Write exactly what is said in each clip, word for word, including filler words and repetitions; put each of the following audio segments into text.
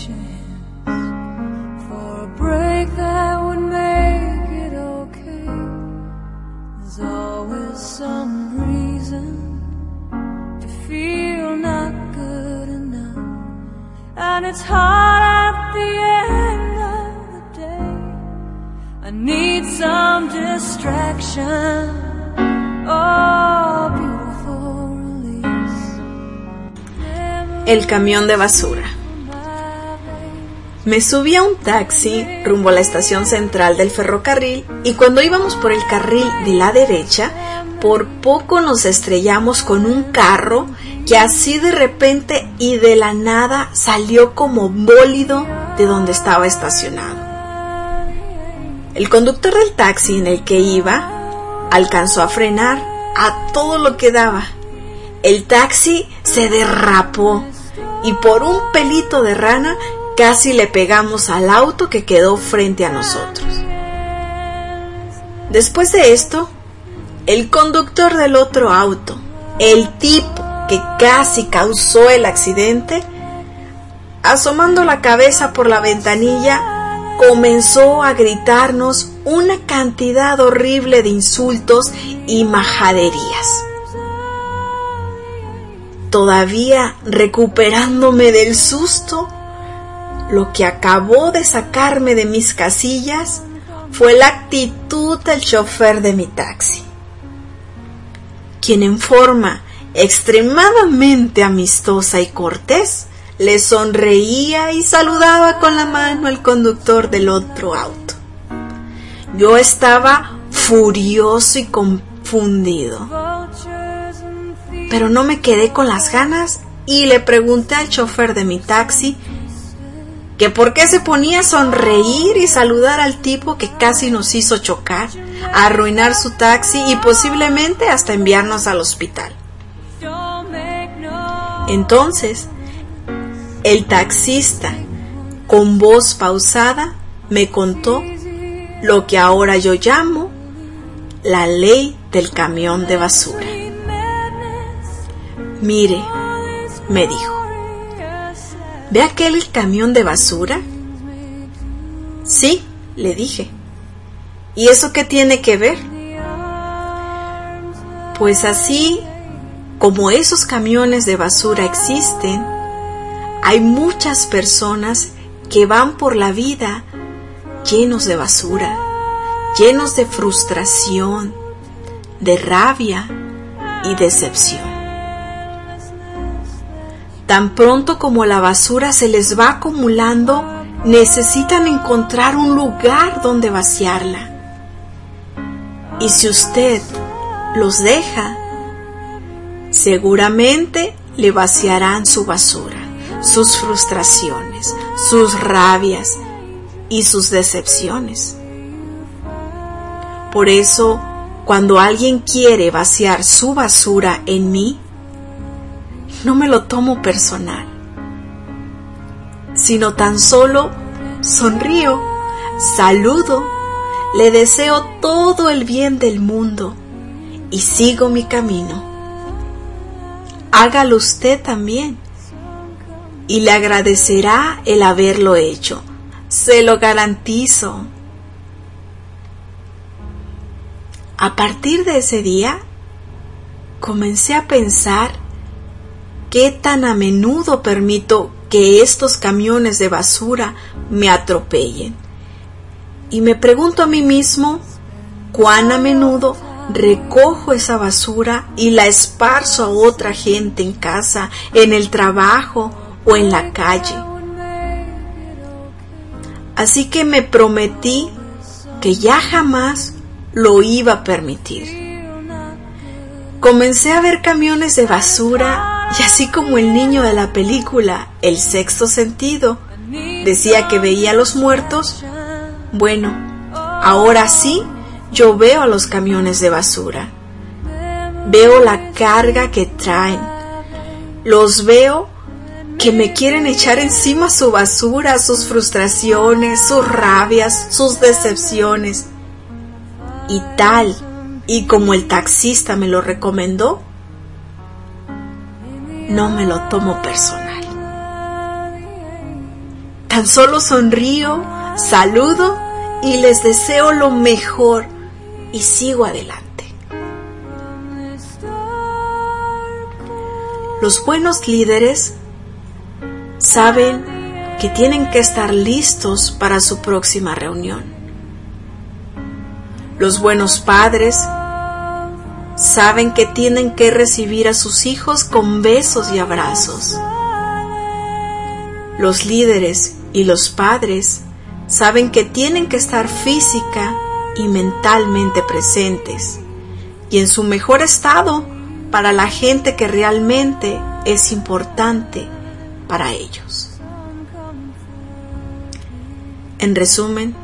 chance for a break that would make it okay. There's always some reason to feel not good enough, and it's hard at the end of the day. I need some distraction. Oh, beautiful release. El camión de basura. Me subí a un taxi rumbo a la estación central del ferrocarril y cuando íbamos por el carril de la derecha, por poco nos estrellamos con un carro que así de repente y de la nada salió como bólido de donde estaba estacionado. El conductor del taxi en el que iba alcanzó a frenar a todo lo que daba. El taxi se derrapó y por un pelito de rana casi le pegamos al auto que quedó frente a nosotros. Después de esto, el conductor del otro auto, el tipo que casi causó el accidente, asomando la cabeza por la ventanilla, comenzó a gritarnos una cantidad horrible de insultos y majaderías. Todavía recuperándome del susto, lo que acabó de sacarme de mis casillas fue la actitud del chofer de mi taxi, quien en forma extremadamente amistosa y cortés le sonreía y saludaba con la mano al conductor del otro auto. Yo estaba furioso y confundido, pero no me quedé con las ganas y le pregunté al chofer de mi taxi que por qué se ponía a sonreír y saludar al tipo que casi nos hizo chocar, arruinar su taxi y posiblemente hasta enviarnos al hospital. Entonces, el taxista, con voz pausada, me contó lo que ahora yo llamo la ley del camión de basura. Mire, me dijo, ¿ve aquel camión de basura? Sí, le dije. ¿Y eso qué tiene que ver? Pues así como esos camiones de basura existen, hay muchas personas que van por la vida llenos de basura, llenos de frustración, de rabia y decepción. Tan pronto como la basura se les va acumulando, necesitan encontrar un lugar donde vaciarla. Y si usted los deja, seguramente le vaciarán su basura, sus frustraciones, sus rabias y sus decepciones. Por eso, cuando alguien quiere vaciar su basura en mí, no me lo tomo personal, sino tan solo sonrío, saludo, le deseo todo el bien del mundo y sigo mi camino. Hágalo usted también y le agradecerá el haberlo hecho, se lo garantizo. A partir de ese día, comencé a pensar ¿qué tan a menudo permito que estos camiones de basura me atropellen? Y me pregunto a mí mismo, ¿cuán a menudo recojo esa basura y la esparzo a otra gente en casa, en el trabajo o en la calle? Así que me prometí que ya jamás lo iba a permitir. Comencé a ver camiones de basura y así como el niño de la película El sexto sentido decía que veía a los muertos, bueno, ahora sí yo veo a los camiones de basura. Veo la carga que traen. Los veo que me quieren echar encima su basura, sus frustraciones, sus rabias, sus decepciones. Y tal y como el taxista me lo recomendó, no me lo tomo personal. Tan solo sonrío, saludo y les deseo lo mejor y sigo adelante. Los buenos líderes saben que tienen que estar listos para su próxima reunión. Los buenos padres saben que tienen que recibir a sus hijos con besos y abrazos. Los líderes y los padres saben que tienen que estar física y mentalmente presentes y en su mejor estado para la gente que realmente es importante para ellos. En resumen,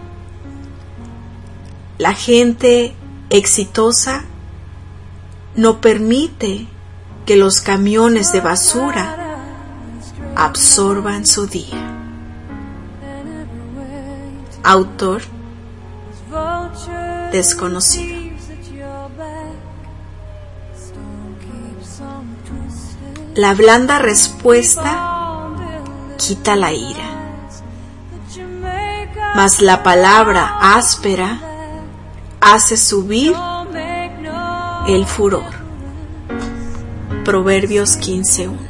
la gente exitosa no permite que los camiones de basura absorban su día. Autor desconocido. La blanda respuesta quita la ira, mas la palabra áspera hace subir el furor. Proverbios quince uno.